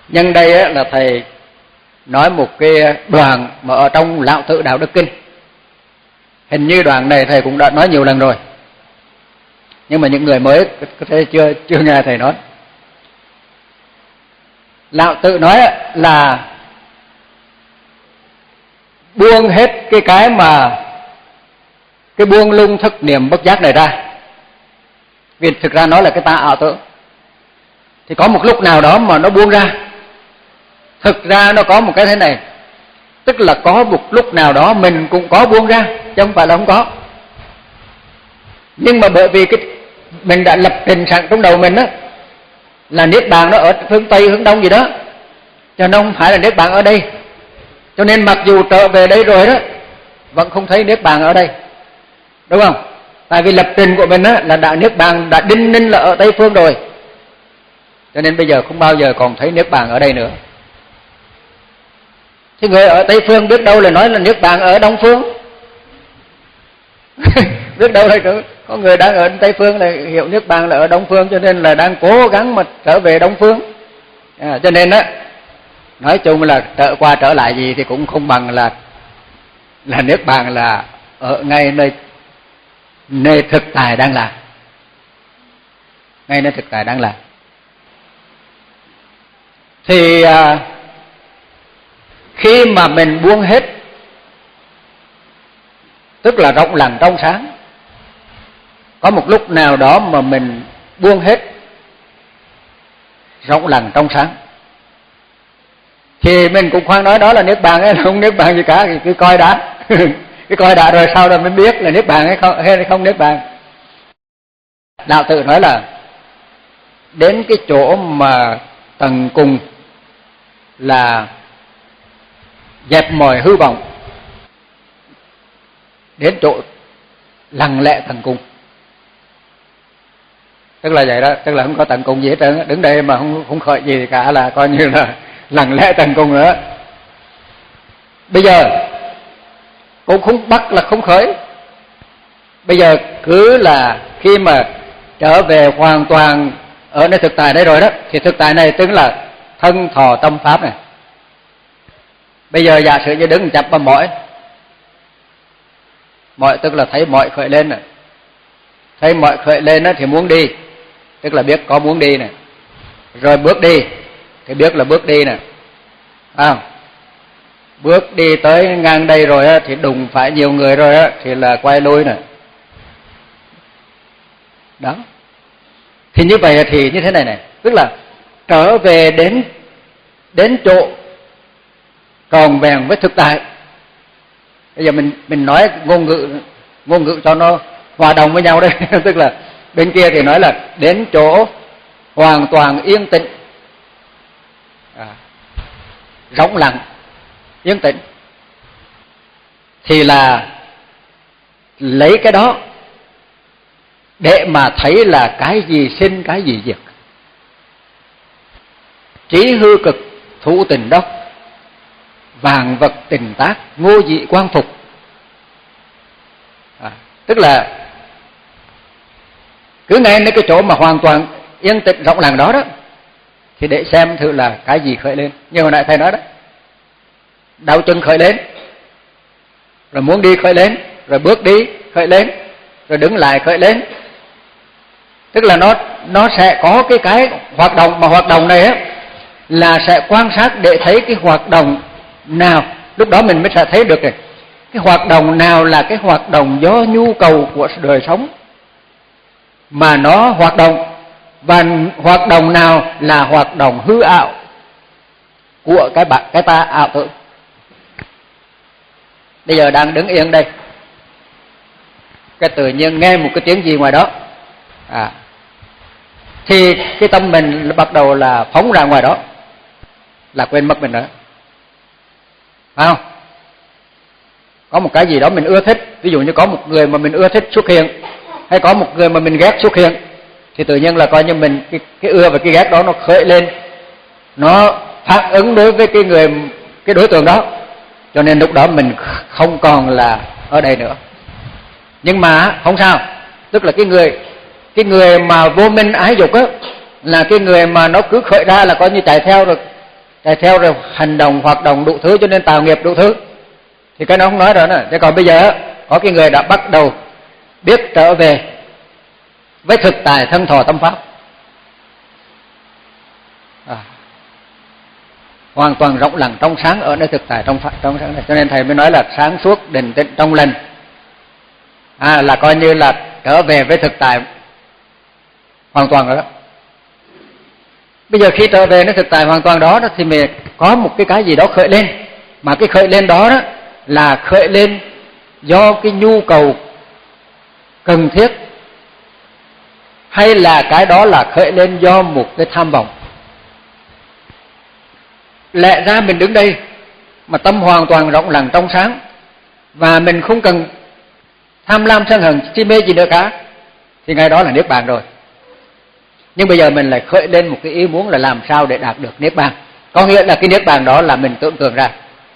Nhân đây á, là thầy nói một cái đoạn mà ở trong Lão Tự Đạo Đức Kinh. Hình như đoạn này thầy cũng đã nói nhiều lần rồi, nhưng mà những người mới có thể chưa nghe thầy nói. Lão Tự nói là buông hết cái buông lung thức niệm bất giác này ra, vì thực ra nó là cái ta ảo tưởng. Thì có một lúc nào đó mà nó buông ra. Thực ra nó có một cái thế này, tức là có một lúc nào đó mình cũng có buông ra, chứ không phải là không có. Nhưng mà bởi vì mình đã lập trình sẵn trong đầu mình á, là Niết Bàn nó ở hướng Tây, hướng Đông gì đó, cho nó không phải là Niết Bàn ở đây. Cho nên mặc dù trở về đây rồi đó, vẫn không thấy Niết Bàn ở đây, đúng không? Tại vì lập trình của mình á, là đã Niết Bàn đã đinh ninh là ở Tây Phương rồi, cho nên bây giờ không bao giờ còn thấy Niết Bàn ở đây nữa. Thì người ở Tây Phương biết đâu là nói là Niết Bàn ở Đông Phương. Biết đâu là có người đang ở Tây Phương là hiểu Niết Bàn là ở Đông Phương, cho nên là đang cố gắng mà trở về Đông Phương. Cho nên á, nói chung là trở qua trở lại gì thì cũng không bằng là Niết Bàn là ở ngay nơi thực tại đang làm. Ngay nơi thực tại đang làm. Thì khi mà mình buông hết, tức là rộng lặng trong sáng, có một lúc nào đó mà mình buông hết, rộng lặng trong sáng, thì mình cũng khoan nói đó là Niết Bàn hay không Niết Bàn gì cả, thì cứ coi đã. Cứ coi đã rồi sau đó mới biết là Niết Bàn hay không Niết Bàn. Đạo Tự nói là đến cái chỗ mà tầng cùng là dẹp mọi hư vọng, đến chỗ lặng lẽ tầng cùng. Tức là vậy đó, tức là không có tầng cùng gì hết trơn, đứng đây mà không khởi gì cả là coi như là lặng lẽ tầng cùng nữa. Bây giờ cũng không bắt là không khởi. Bây giờ cứ là khi mà trở về hoàn toàn ở nơi thực tại đây rồi đó, thì thực tại này tức là thân thọ tâm pháp này. Bây giờ giả sử như đứng chập vào mọi tức là thấy mọi khởi lên này. Thấy mọi khởi lên thì muốn đi, tức là biết có muốn đi này. Rồi bước đi thì biết là bước đi này. Bước đi tới ngang đây rồi thì đụng phải nhiều người rồi thì là quay lui này. Đó. Thì như vậy thì như thế này này, tức là trở về đến chỗ tròn vẹn với thực tại. Bây giờ mình nói ngôn ngữ cho nó hòa đồng với nhau đây. Tức là bên kia thì nói là đến chỗ hoàn toàn yên tĩnh, rỗng lặng, yên tĩnh, thì là lấy cái đó để mà thấy là cái gì sinh, cái gì diệt. Trí hư cực thủ tình đốc, vạn vật tình tác, ngô dị quang phục. Tức là cứ ngay đến cái chỗ mà hoàn toàn yên tĩnh rộng lặng đó đó, thì để xem thử là cái gì khởi lên. Như hồi nãy thầy nói đó, đau chân khởi lên, rồi muốn đi khởi lên, rồi bước đi khởi lên, rồi đứng lại khởi lên. Tức là nó sẽ có cái hoạt động, mà hoạt động này á là sẽ quan sát để thấy cái hoạt động nào, lúc đó mình mới sẽ thấy được cái hoạt động nào là cái hoạt động do nhu cầu của đời sống mà nó hoạt động, và hoạt động nào là hoạt động hư ảo của cái ta ảo tưởng. Bây giờ đang đứng yên đây, cái tự nhiên nghe một cái tiếng gì ngoài đó, thì cái tâm mình bắt đầu là phóng ra ngoài đó, là quên mất mình nữa, phải không? Có một cái gì đó mình ưa thích, ví dụ như có một người mà mình ưa thích xuất hiện, hay có một người mà mình ghét xuất hiện, thì tự nhiên là coi như mình cái ưa và cái ghét đó nó khởi lên, nó phản ứng đối với cái đối tượng đó, cho nên lúc đó mình không còn là ở đây nữa. Nhưng mà không sao, tức là cái người mà vô minh ái dục á, là cái người mà nó cứ khởi ra là coi như chạy theo rồi, chạy theo rồi hành động hoạt động đủ thứ cho nên tạo nghiệp đủ thứ, thì cái nó không nói rồi nè. Thế còn bây giờ có cái người đã bắt đầu biết trở về với thực tại thân thọ tâm pháp, hoàn toàn rộng lặng trong sáng ở nơi thực tại trong sáng này. Cho nên thầy mới nói là sáng suốt định tĩnh trong lành, là coi như là trở về với thực tại hoàn toàn rồi đó. Bây giờ khi trở về với thực tại hoàn toàn đó thì mình có một cái gì đó khởi lên, mà cái khởi lên đó là khởi lên do cái nhu cầu cần thiết, hay là cái đó là khởi lên do một cái tham vọng. Lẽ ra mình đứng đây mà tâm hoàn toàn rộng lặng trong sáng, và mình không cần tham lam sân hận chi mê gì nữa cả, thì ngày đó là niết bàn rồi. Nhưng bây giờ mình lại khởi lên một cái ý muốn là làm sao để đạt được niết bàn. Có nghĩa là cái niết bàn đó là mình tưởng tượng ra.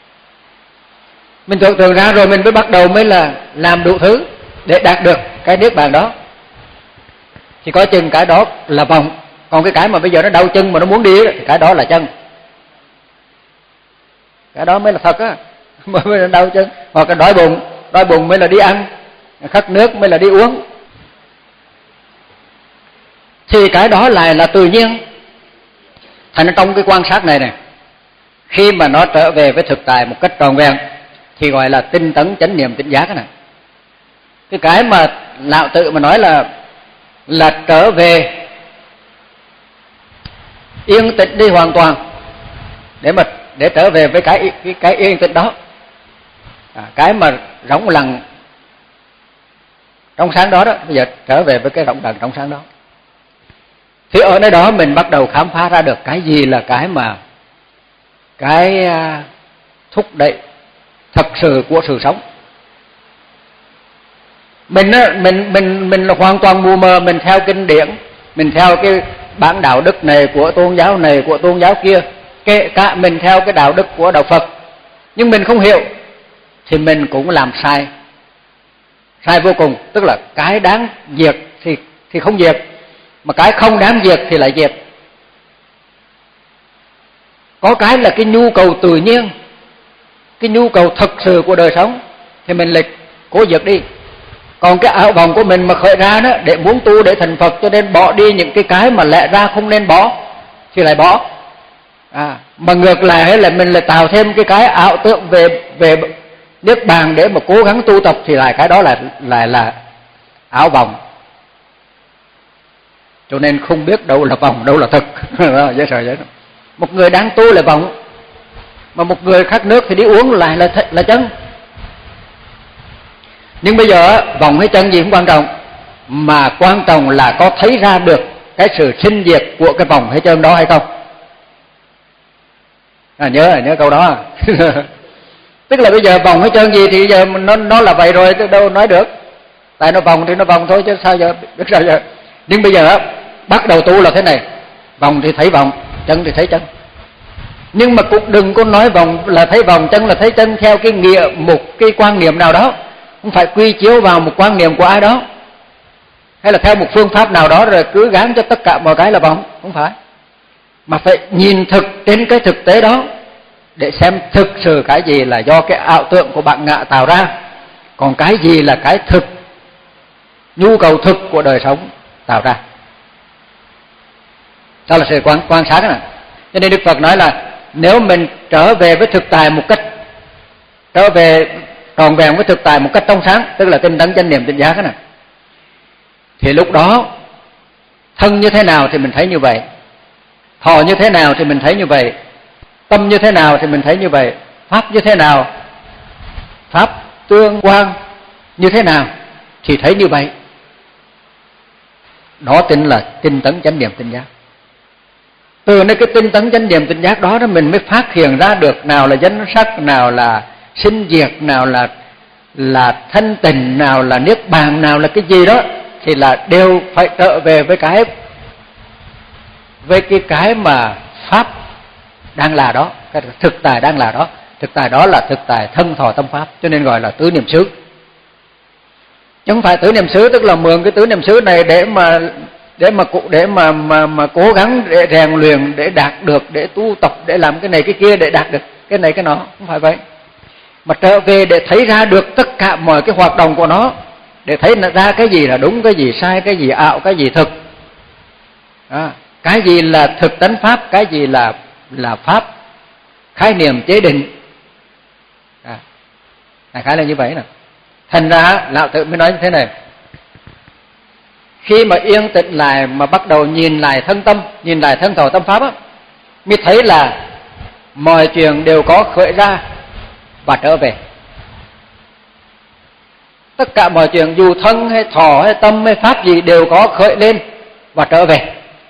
Mình tưởng tượng ra rồi mình mới bắt đầu mới là làm đủ thứ để đạt được cái niết bàn đó. Thì có chừng cái đó là vọng. Còn cái mà bây giờ nó đau chân mà nó muốn đi thì cái đó là chân. Cái đó mới là thật á, mới là đau chân. Hoặc là đói bụng mới là đi ăn, khát nước mới là đi uống. Thì cái đó lại là tự nhiên. Thành trong cái quan sát này, khi mà nó trở về với thực tại một cách trọn vẹn thì gọi là tinh tấn chánh niệm tỉnh giác này. Cái mà lão tự mà nói là trở về yên tĩnh đi hoàn toàn, để trở về với cái yên tĩnh đó, cái mà rộng lặng trong sáng đó bây giờ trở về với cái rộng lặng trong sáng đó. Thì ở nơi đó mình bắt đầu khám phá ra được cái gì là cái thúc đẩy thật sự của sự sống. Mình là hoàn toàn mù mờ, mình theo kinh điển, mình theo cái bản đạo đức này của tôn giáo này, của tôn giáo kia, kể cả mình theo cái đạo đức của đạo Phật, nhưng mình không hiểu thì mình cũng làm sai vô cùng. Tức là cái đáng diệt thì không diệt, mà cái không đáng diệt thì lại diệt. Có cái là cái nhu cầu tự nhiên, cái nhu cầu thực sự của đời sống thì mình lại cố diệt đi. Còn cái ảo vọng của mình mà khởi ra đó để muốn tu để thành Phật, cho nên bỏ đi những cái mà lẽ ra không nên bỏ thì lại bỏ. Mà ngược lại là mình lại tạo thêm cái ảo tưởng về niết bàn để mà cố gắng tu tập, thì lại cái đó là ảo vọng. Cho nên không biết đâu là vọng, đâu là thực. Một người đang tu là vọng, mà một người khát nước thì đi uống lại là chân. Nhưng bây giờ vọng hay chân gì không quan trọng, mà quan trọng là có thấy ra được cái sự sinh diệt của cái vọng hay chân đó hay không. Nhớ câu đó. Tức là bây giờ vọng hay chân gì thì giờ nó là vậy rồi, đâu nói được. Tại nó vòng thì nó vòng thôi chứ sao giờ, biết sao giờ. Nhưng bây giờ bắt đầu tu là thế này, vòng thì thấy vòng, chân thì thấy chân. Nhưng mà cũng đừng có nói vòng là thấy vòng, chân là thấy chân theo cái nghĩa một cái quan niệm nào đó, không phải quy chiếu vào một quan niệm của ai đó, hay là theo một phương pháp nào đó rồi cứ gán cho tất cả mọi cái là vòng, không phải. Mà phải nhìn thực trên cái thực tế đó để xem thực sự cái gì là do cái ảo tưởng của bản ngã tạo ra, còn cái gì là cái thực, nhu cầu thực của đời sống tạo ra. Đó là sự quan sát này. Cho nên Đức Phật nói là nếu mình trở về với thực tại một cách, trở về trọn vẹn với thực tại một cách trong sáng, tức là tinh tấn chánh niệm tỉnh giác này, thì lúc đó thân như thế nào thì mình thấy như vậy, thọ như thế nào thì mình thấy như vậy, tâm như thế nào thì mình thấy như vậy, pháp như thế nào, pháp tương quan như thế nào thì thấy như vậy. Đó tính là tinh tấn chánh niệm tỉnh giác. Từ nơi cái tinh tấn chánh niệm tỉnh giác đó mình mới phát hiện ra được nào là danh sắc, nào là sinh diệt, nào là thanh tịnh, nào là niết bàn, nào là cái gì đó, thì là đều phải trở về với cái mà pháp đang là đó, cái thực tại đang là đó. Thực tại đó là thực tại thân thọ tâm pháp, cho nên gọi là tứ niệm xứ. Chứ không phải tứ niệm xứ tức là mượn cái tứ niệm xứ này để mà mà cố gắng để rèn luyện, để đạt được, để tu tập, để làm cái này cái kia để đạt được cái này cái nọ, không phải vậy. Mà trở về để thấy ra được tất cả mọi cái hoạt động của nó, để thấy ra cái gì là đúng, cái gì sai, cái gì ảo, cái gì thực, cái gì là thực tánh pháp, cái gì là pháp khái niệm chế định. Đại khái là như vậy nè. Thành ra Lão Tử mới nói như thế này: khi mà yên tĩnh lại mà bắt đầu nhìn lại thân tâm, nhìn lại thân thọ tâm pháp á, mới thấy là mọi chuyện đều có khởi ra và trở về. Tất cả mọi chuyện dù thân hay thọ hay tâm hay pháp gì đều có khởi lên và trở về.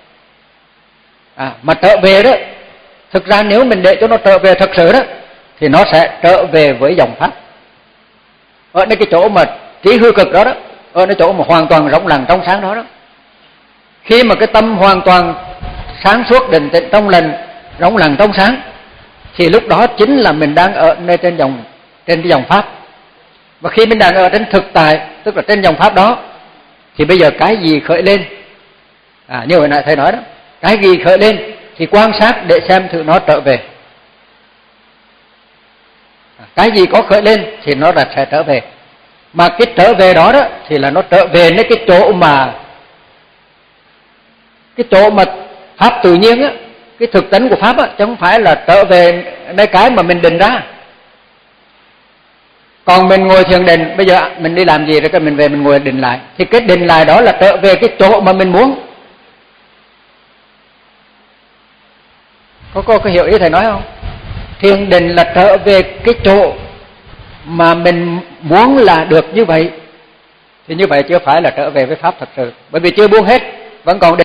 Mà trở về đó, thực ra nếu mình để cho nó trở về thật sự đó, thì nó sẽ trở về với dòng pháp. Ở nơi cái chỗ mà trí hư cực đó đó, ở nơi chỗ mà hoàn toàn rộng lặng trong sáng đó đó. Khi mà cái tâm hoàn toàn sáng suốt định tĩnh trong lành, rộng lặng trong sáng, thì lúc đó chính là mình đang ở nơi trên cái dòng pháp. Và khi mình đang ở trên thực tại, tức là trên dòng pháp đó, thì bây giờ cái gì khởi lên, như hồi nãy thầy nói đó, cái gì khởi lên thì quan sát để xem thử nó trở về. Cái gì có khởi lên thì nó là sẽ trở về. Mà cái trở về đó đó thì là nó trở về đến cái chỗ mà pháp tự nhiên á, cái thực tánh của pháp á, chứ không phải là trở về nơi cái mà mình định ra. Còn mình ngồi thiền định, bây giờ mình đi làm gì rồi cái mình về mình ngồi định lại, thì cái định lại đó là trở về cái chỗ mà mình muốn. Có hiểu ý thầy nói không? Thiền định là trở về cái chỗ mà mình muốn là được như vậy, thì như vậy chưa phải là trở về với pháp thật sự, bởi vì chưa buông hết, vẫn còn định,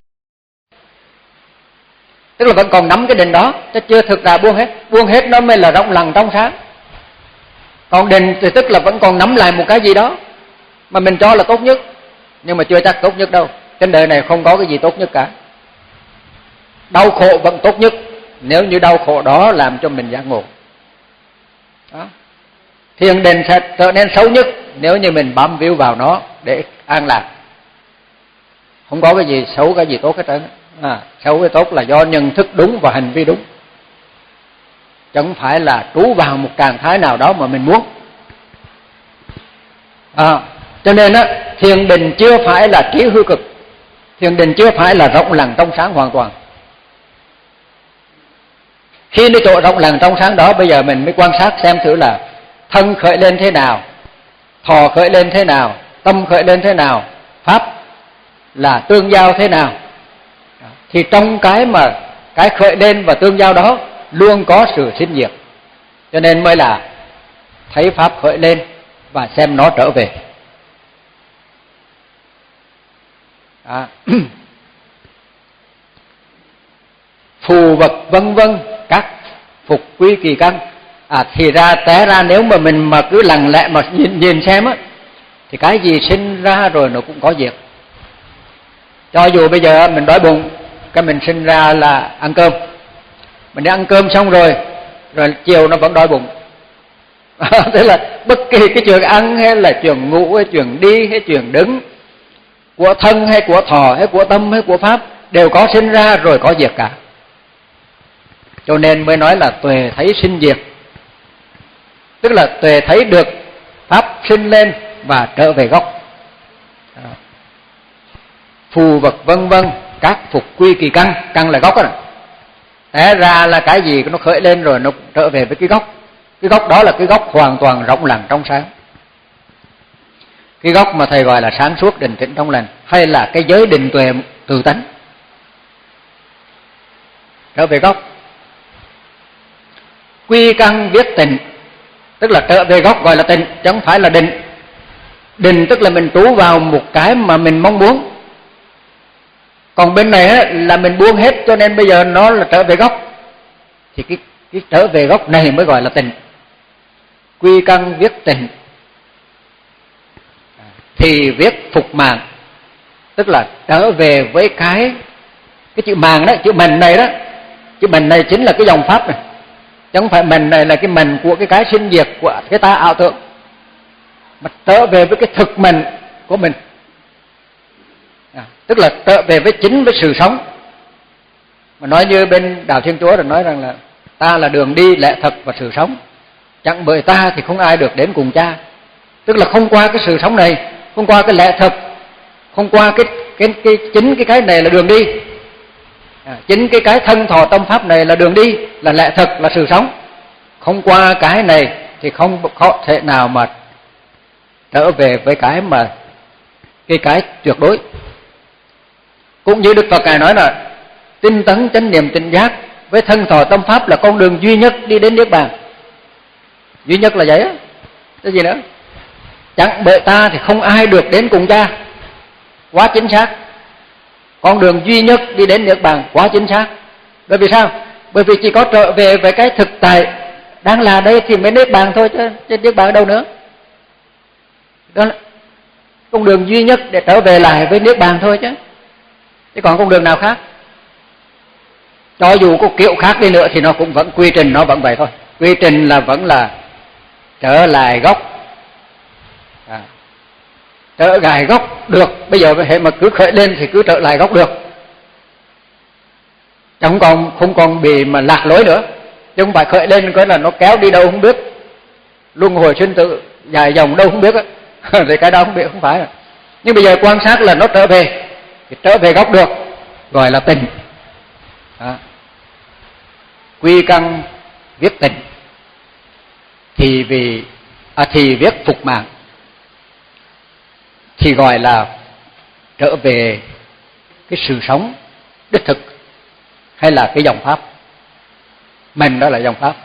tức là vẫn còn nắm cái định đó, chứ chưa thực ra buông hết. Buông hết nó mới là rộng lặng trong sáng. Còn định thì tức là vẫn còn nắm lại một cái gì đó mà mình cho là tốt nhất, nhưng mà chưa chắc tốt nhất đâu. Trên đời này không có cái gì tốt nhất cả. Đau khổ vẫn tốt nhất, nếu như đau khổ đó làm cho mình giác ngộ. Đó. Thiền định sẽ trở nên xấu nhất nếu như mình bám víu vào nó để an lạc. Không có cái gì xấu, cái gì tốt hết trơn. Xấu cái tốt là do nhận thức đúng và hành vi đúng, chứ không phải là trú vào một trạng thái nào đó mà mình muốn. Cho nên á, thiền định chưa phải là trí hư cực, thiền định chưa phải là rộng lặng trong sáng hoàn toàn. Khi đến chỗ rộng lặng trong sáng đó, bây giờ mình mới quan sát xem thử là thân khởi lên thế nào, thọ khởi lên thế nào, tâm khởi lên thế nào, pháp là tương giao thế nào. Thì trong cái khởi lên và tương giao đó luôn có sự sinh diệt, cho nên mới là thấy pháp khởi lên và xem nó trở về. Phù vật vân vân các phục quy kỳ căn. Thì té ra nếu mà mình mà cứ lặng lẽ mà nhìn xem á, thì cái gì sinh ra rồi nó cũng có diệt. Cho dù bây giờ mình đói bụng, cái mình sinh ra là ăn cơm, mình đi ăn cơm xong rồi chiều nó vẫn đói bụng. Thế là bất kỳ cái chuyện ăn hay là chuyện ngủ hay chuyện đi hay chuyện đứng, của thân hay của thọ hay của tâm hay của pháp, đều có sinh ra rồi có diệt cả. Cho nên mới nói là tuệ thấy sinh diệt, tức là tuệ thấy được pháp sinh lên và trở về gốc. Phù vật vân vân các phục quy kỳ căn. Căn là gốc đó. Té ra là cái gì nó khởi lên rồi nó trở về với cái gốc. Cái gốc đó là cái gốc hoàn toàn rộng lặng trong sáng, cái gốc mà thầy gọi là sáng suốt định tĩnh trong lành, hay là cái giới định tuệ tự tánh. Trở về gốc. Quy căn viết tịnh, tức là trở về gốc gọi là tịnh, chứ không phải là định. Định tức là mình trú vào một cái mà mình mong muốn. Còn bên này á, là mình buông hết, cho nên bây giờ nó là trở về gốc. Thì cái trở về gốc này mới gọi là tịnh. Quy căn viết tịnh thì viết phục mạng, tức là trở về với cái chữ mạng đó, chữ mình này đó. Chữ mình này chính là cái dòng pháp này, chứ không phải mình này là cái mình của cái sinh diệt của cái ta ảo tưởng, mà trở về với cái thực mình của mình. tức là trở về với chính với sự sống. Mà nói như bên Đạo Thiên Chúa là nói rằng là ta là đường đi, lẽ thật và sự sống, chẳng bởi ta thì không ai được đến cùng Cha. Tức là không qua cái sự sống này, không qua cái lẽ thật, không qua chính cái này là đường đi. Chính cái thân thọ tâm pháp này là đường đi, là lẽ thật, là sự sống. Không qua cái này thì không có thể nào mà trở về với cái mà cái tuyệt đối. Cũng như Đức Phật Ngài nói là tinh tấn chánh niệm tỉnh giác với thân thọ tâm pháp là con đường duy nhất đi đến Niết Bàn. Duy nhất là vậy á, cái gì nữa? Chẳng bởi ta thì không ai được đến cùng Cha. Quá chính xác. Con đường duy nhất đi đến Niết Bàn, quá chính xác. Bởi vì sao? Bởi vì chỉ có trở về với cái thực tại đang là đây thì mới Niết Bàn thôi, chứ Niết Bàn ở đâu nữa. Đó là con đường duy nhất để trở về lại với Niết Bàn thôi chứ. Chứ còn con đường nào khác? Cho dù có kiểu khác đi nữa thì nó cũng vẫn, quy trình nó vẫn vậy thôi. Quy trình là vẫn là trở lại gốc. Trở lại gốc được. Bây giờ hệ mà cứ khởi lên thì cứ trở lại gốc được. Chứ không còn bị mà lạc lối nữa. Chứ không phải khởi lên cái là nó kéo đi đâu không biết, luân hồi sinh tử dài dòng đâu không biết á. Thì cái đó không biết, không phải. Nhưng bây giờ quan sát là nó trở về, thì trở về gốc được, gọi là tình. Quy căn viết tình thì viết phục mạng, thì gọi là trở về cái sự sống đích thực, hay là cái dòng pháp. Mình đó là dòng pháp.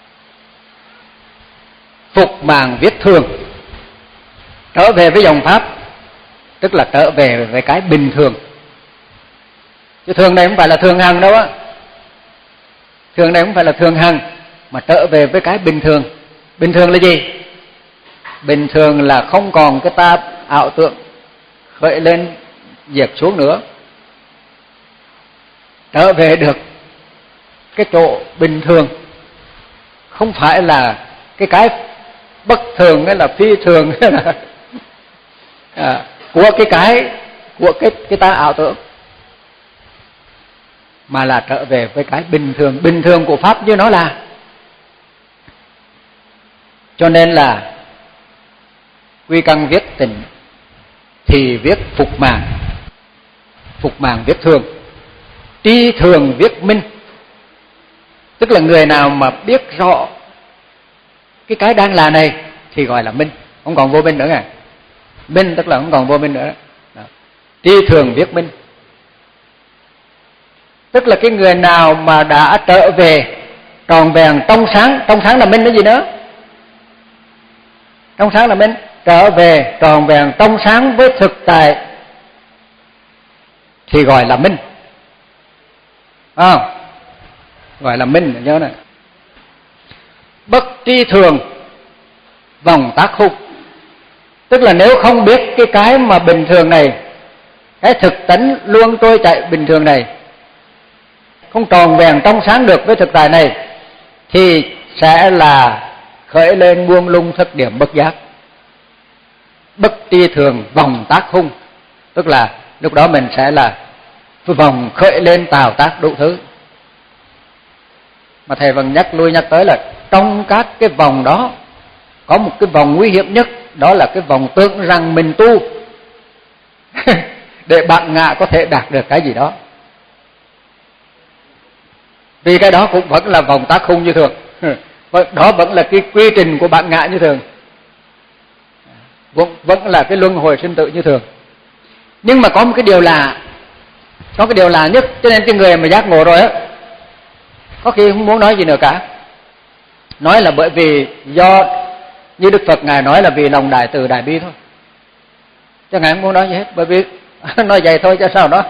Phục mạng viết thường, trở về với dòng pháp, tức là trở về với cái bình thường. Chứ thường này không phải là thường hằng đâu á. Thường này không phải là thường hằng, mà trở về với cái bình thường. Bình thường là gì? Bình thường là không còn cái ta ảo tượng khởi lên diệt xuống nữa. Trở về được cái chỗ bình thường, không phải là cái bất thường hay là phi thường hay là của cái ta ảo tưởng, mà là trở về với cái bình thường của pháp như nó là. Cho nên là quy căn viết tình thì viết phục mạng viết thường, tri thường viết minh. Tức là người nào mà biết rõ cái đang là này thì gọi là minh, không còn vô minh nữa à. Minh tức là không còn vô minh nữa. Tri thường viết minh, tức là cái người nào mà đã trở về tròn vẹn trong sáng là minh, cái gì nữa? Trong sáng là minh, trở về tròn vẹn trong sáng với thực tại thì gọi là minh. Gọi là minh, nhớ này. Bất tri thường vòng tác khúc, tức là nếu không biết cái mà bình thường này, cái thực tánh luôn trôi chạy bình thường này, không tròn vẹn trong sáng được với thực tại này, thì sẽ là khởi lên buông lung thất điểm bất giác. Bất tri thường vòng tác khung, tức là lúc đó mình sẽ là vòng khởi lên tạo tác đủ thứ. Mà thầy vẫn nhắc lui nhắc tới là trong các cái vòng đó có một cái vòng nguy hiểm nhất, đó là cái vòng tưởng rằng mình tu để bạn ngạ có thể đạt được cái gì đó. Vì cái đó cũng vẫn là vòng tác khung như thường. Đó vẫn là cái quy trình của bạn ngạ như thường, vẫn là cái luân hồi sinh tử như thường. Nhưng mà có một cái điều lạ nhất, cho nên cái người mà giác ngộ rồi á, có khi không muốn nói gì nữa cả. Nói là bởi vì do như Đức Phật Ngài nói là vì lòng đại từ đại bi thôi, chứ Ngài không muốn nói gì hết. Bởi vì nói vậy thôi chứ sao nói.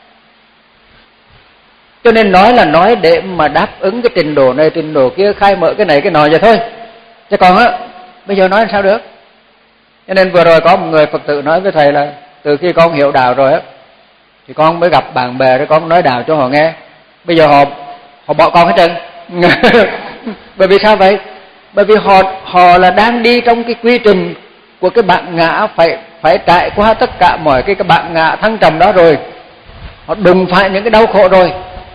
Cho nên nói là nói để mà đáp ứng cái trình độ này trình độ kia, khai mở cái này cái nọ vậy thôi. Chứ còn á, bây giờ nói sao được. Cho nên vừa rồi có một người Phật tử nói với thầy là từ khi con hiểu đạo rồi á, thì con mới gặp bạn bè để con nói đạo cho họ nghe. Bây giờ họ bỏ con hết trơn. Bởi vì sao vậy? Bởi vì họ là đang đi trong cái quy trình của cái bạn ngã phải trải qua tất cả mọi cái bản ngã thăng trầm đó rồi, họ đụng phải những cái đau khổ rồi,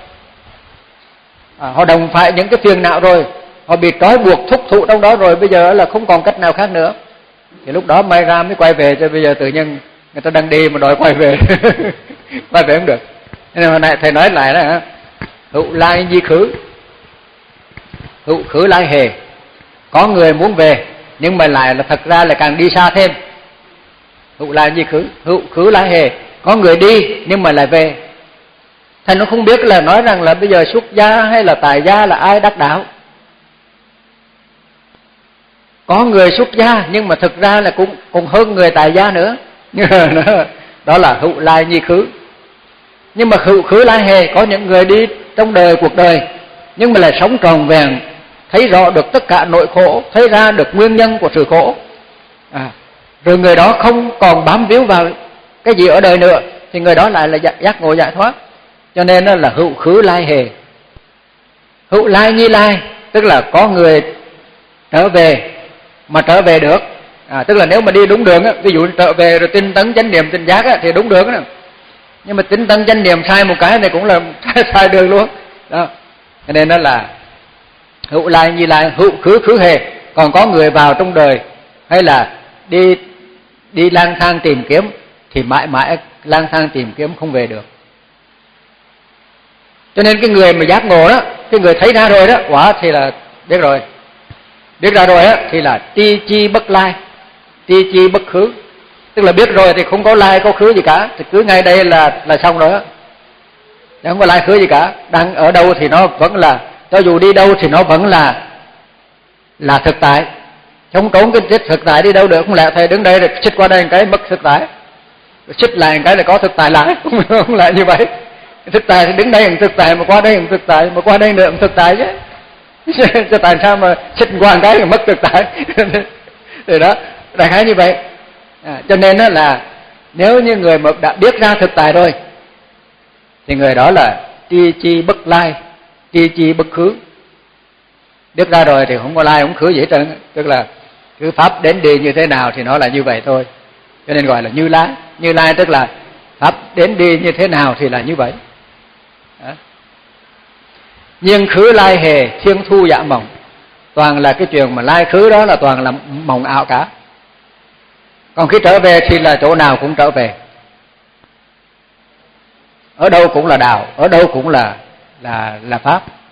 họ đụng phải những cái phiền não rồi, họ bị trói buộc thúc thụ trong đó rồi, bây giờ là không còn cách nào khác nữa, thì lúc đó may ra mới quay về. Cho bây giờ tự nhiên người ta đang đi mà đòi quay về quay về không được. Nên hồi nãy thầy nói lại đó, hữu lai nhi khứ, hữu khứ lai hề. Có người muốn về nhưng mà lại là thật ra là càng đi xa thêm. Hữu lai nhi khứ, hữu khứ lai hề. Có người đi nhưng mà lại về. Thầy nó không biết là nói rằng là bây giờ xuất gia hay là tại gia là ai đắc đạo. Có người xuất gia nhưng mà thực ra là cũng hơn người tại gia nữa. Đó là hữu lai nhi khứ. Nhưng mà hữu khứ lai hề, có những người đi trong đời cuộc đời nhưng mà lại sống tròn vẹn, thấy rõ được tất cả nỗi khổ, thấy ra được nguyên nhân của sự khổ. Rồi người đó không còn bám víu vào cái gì ở đời nữa, thì người đó lại là giác ngộ giải thoát. Cho nên là hữu khứ lai hề. Hữu lai nhi lai, tức là có người trở về mà trở về được. Tức là nếu mà đi đúng đường, ví dụ trở về rồi tinh tấn chánh niệm tinh giác thì đúng đường đó. Nhưng mà tinh tấn chánh niệm sai một cái này cũng là sai đường luôn đó. Cho nên đó là hữu lai nhi lai, hữu khứ khứ hề. Còn có người vào trong đời hay là đi lang thang tìm kiếm thì mãi mãi lang thang tìm kiếm không về được. Cho nên cái người mà giác ngộ đó, cái người thấy ra rồi đó, quả thì là biết rồi. Biết ra rồi á thì là ti chi bất lai, ti chi bất khứ. Tức là biết rồi thì không có lai có khứ gì cả, thì cứ ngay đây là xong rồi á. Không có lai khứ gì cả. Đang ở đâu thì nó vẫn là, cho dù đi đâu thì nó vẫn là thực tại. Không trốn cái thực tại đi đâu được. Không lẽ thầy đứng đây rồi xích qua đây một cái mất thực tại, xích lại một cái là có thực tại lại. Không lại như vậy. Thực tại thì đứng đây một thực tại, mà qua đây một thực tại, mà qua đây nữa một thực tại chứ. Cho tại sao mà xích qua một cái là mất thực tại. Thì đó, đại khái như vậy. Cho nên đó là nếu như người mà đã biết ra thực tại rồi thì người đó là ti chi bất lai, ti chi bất khứ. Biết ra rồi thì không có lai không khứ gì hết trơn. Tức là cứ pháp đến đi như thế nào thì nó là như vậy thôi. Cho nên gọi là Như Lai. Như Lai tức là pháp đến đi như thế nào thì là như vậy. Nhưng khứ lai hề thiên thu dạ mộng. Toàn là cái chuyện mà lai khứ đó là toàn là mộng ảo cả. Còn khi trở về thì là chỗ nào cũng trở về. Ở đâu cũng là đạo, ở đâu cũng là pháp.